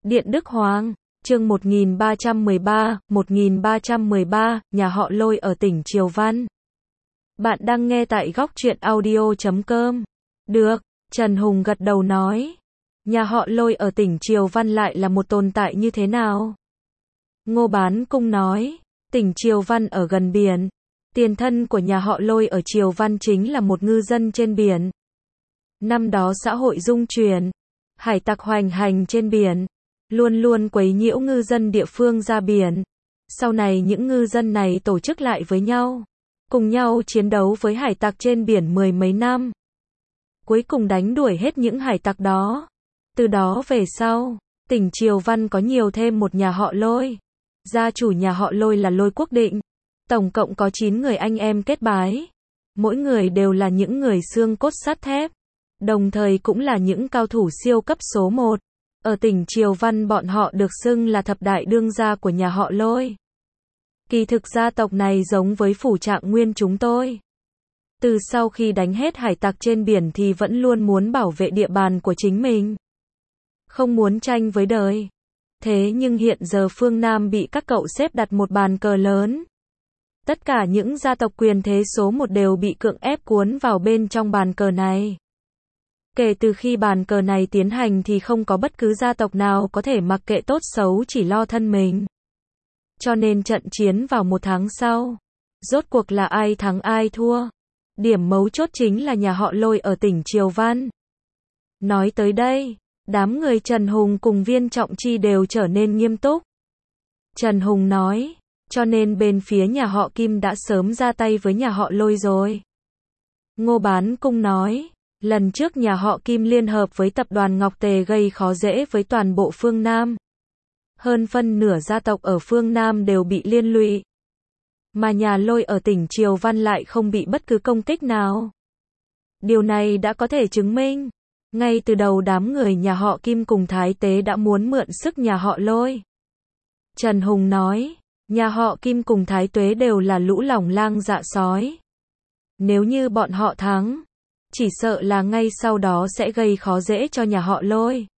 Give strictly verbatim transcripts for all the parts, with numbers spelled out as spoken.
Điện Đức Hoàng, chương một nghìn ba trăm mười ba, một nghìn ba trăm mười ba, nhà họ Lôi ở tỉnh Triều Văn. Bạn đang nghe tại góc truyện audio chấm com. Được, Trần Hùng gật đầu nói. Nhà họ Lôi ở tỉnh Triều Văn lại là một tồn tại như thế nào? Ngô Bán Cung nói, tỉnh Triều Văn ở gần biển. Tiền thân của nhà họ Lôi ở Triều Văn chính là một ngư dân trên biển. Năm đó xã hội dung chuyển, hải tặc hoành hành trên biển, luôn luôn quấy nhiễu ngư dân địa phương ra biển. Sau này những ngư dân này tổ chức lại với nhau, cùng nhau chiến đấu với hải tặc trên biển mười mấy năm. Cuối cùng đánh đuổi hết những hải tặc đó. Từ đó về sau, tỉnh Triều Văn có nhiều thêm một nhà họ Lôi. Gia chủ nhà họ Lôi là Lôi Quốc Định. Tổng cộng có chín người anh em kết bái. Mỗi người đều là những người xương cốt sắt thép, đồng thời cũng là những cao thủ siêu cấp số một. Ở tỉnh Triều Văn bọn họ được xưng là thập đại đương gia của nhà họ Lôi. Kỳ thực gia tộc này giống với Phủ Trạng Nguyên chúng tôi. Từ sau khi đánh hết hải tặc trên biển thì vẫn luôn muốn bảo vệ địa bàn của chính mình, không muốn tranh với đời. Thế nhưng hiện giờ phương Nam bị các cậu xếp đặt một bàn cờ lớn. Tất cả những gia tộc quyền thế số một đều bị cưỡng ép cuốn vào bên trong bàn cờ này. Kể từ khi bàn cờ này tiến hành thì không có bất cứ gia tộc nào có thể mặc kệ tốt xấu chỉ lo thân mình. Cho nên trận chiến vào một tháng sau, rốt cuộc là ai thắng ai thua. Điểm mấu chốt chính là nhà họ Lôi ở tỉnh Triều Văn. Nói tới đây, đám người Trần Hùng cùng Viên Trọng Chi đều trở nên nghiêm túc. Trần Hùng nói, cho nên bên phía nhà họ Kim đã sớm ra tay với nhà họ Lôi rồi. Ngô Bán Cung nói, lần trước nhà họ Kim liên hợp với tập đoàn Ngọc Tề gây khó dễ với toàn bộ phương Nam. Hơn phân nửa gia tộc ở phương Nam đều bị liên lụy. Mà nhà Lôi ở tỉnh Triều Văn lại không bị bất cứ công kích nào. Điều này đã có thể chứng minh, ngay từ đầu đám người nhà họ Kim cùng Thái Tế đã muốn mượn sức nhà họ Lôi. Trần Hùng nói, nhà họ Kim cùng Thái Tuế đều là lũ lỏng lang dạ sói. Nếu như bọn họ thắng, chỉ sợ là ngay sau đó sẽ gây khó dễ cho nhà họ Lôi.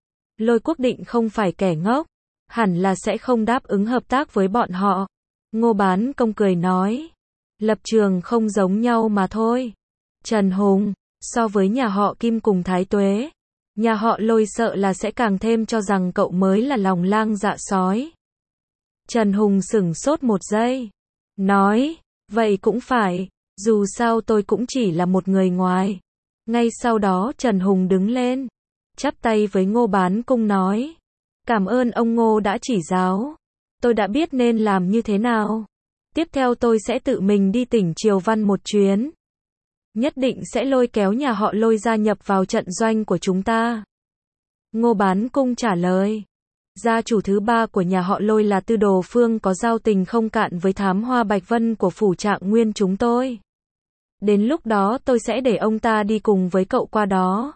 Lôi Quốc Định không phải kẻ ngốc, hẳn là sẽ không đáp ứng hợp tác với bọn họ. Ngô Bán Công cười nói, lập trường không giống nhau mà thôi. Trần Hùng, so với nhà họ Kim cùng Thái Tuế, nhà họ Lôi sợ là sẽ càng thêm cho rằng cậu mới là lòng lang dạ sói. Trần Hùng sửng sốt một giây, nói, vậy cũng phải, dù sao tôi cũng chỉ là một người ngoài. Ngay sau đó Trần Hùng đứng lên, chắp tay với Ngô Bán Cung nói, cảm ơn ông Ngô đã chỉ giáo, tôi đã biết nên làm như thế nào. Tiếp theo tôi sẽ tự mình đi tỉnh Triều Văn một chuyến. Nhất định sẽ lôi kéo nhà họ Lôi gia nhập vào trận doanh của chúng ta. Ngô Bán Cung trả lời, gia chủ thứ ba của nhà họ Lôi là Tư Đồ Phương có giao tình không cạn với Thám Hoa Bạch Vân của Phủ Trạng Nguyên chúng tôi. Đến lúc đó tôi sẽ để ông ta đi cùng với cậu qua đó.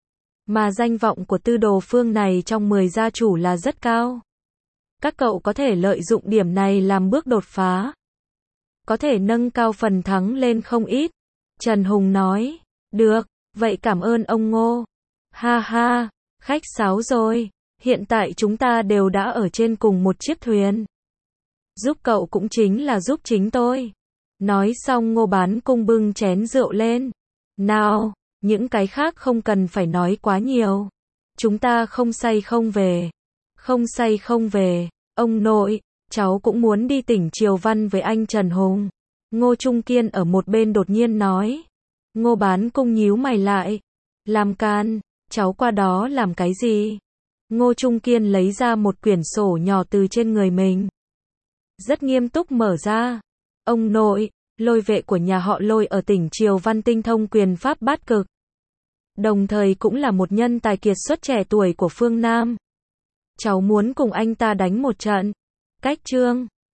Mà danh vọng của Tư Đồ Phương này trong mười gia chủ là rất cao. Các cậu có thể lợi dụng điểm này làm bước đột phá, có thể nâng cao phần thắng lên không ít. Trần Hùng nói, được, vậy cảm ơn ông Ngô. Ha ha, khách sáo rồi, hiện tại chúng ta đều đã ở trên cùng một chiếc thuyền. Giúp cậu cũng chính là giúp chính tôi. Nói xong Ngô Bán Cung bưng chén rượu lên. Nào, những cái khác không cần phải nói quá nhiều. Chúng ta không say không về. Không say không về, ông nội, cháu cũng muốn đi tỉnh Triều Văn với anh Trần Hùng. Ngô Trung Kiên ở một bên đột nhiên nói. Ngô Bán Cung nhíu mày lại. Làm can, cháu qua đó làm cái gì? Ngô Trung Kiên lấy ra một quyển sổ nhỏ từ trên người mình, rất nghiêm túc mở ra. Ông nội, Lôi vệ của nhà họ Lôi ở tỉnh Triều Văn tinh thông quyền pháp bát cực, đồng thời cũng là một nhân tài kiệt xuất trẻ tuổi của phương Nam. Cháu muốn cùng anh ta đánh một trận. Cách chương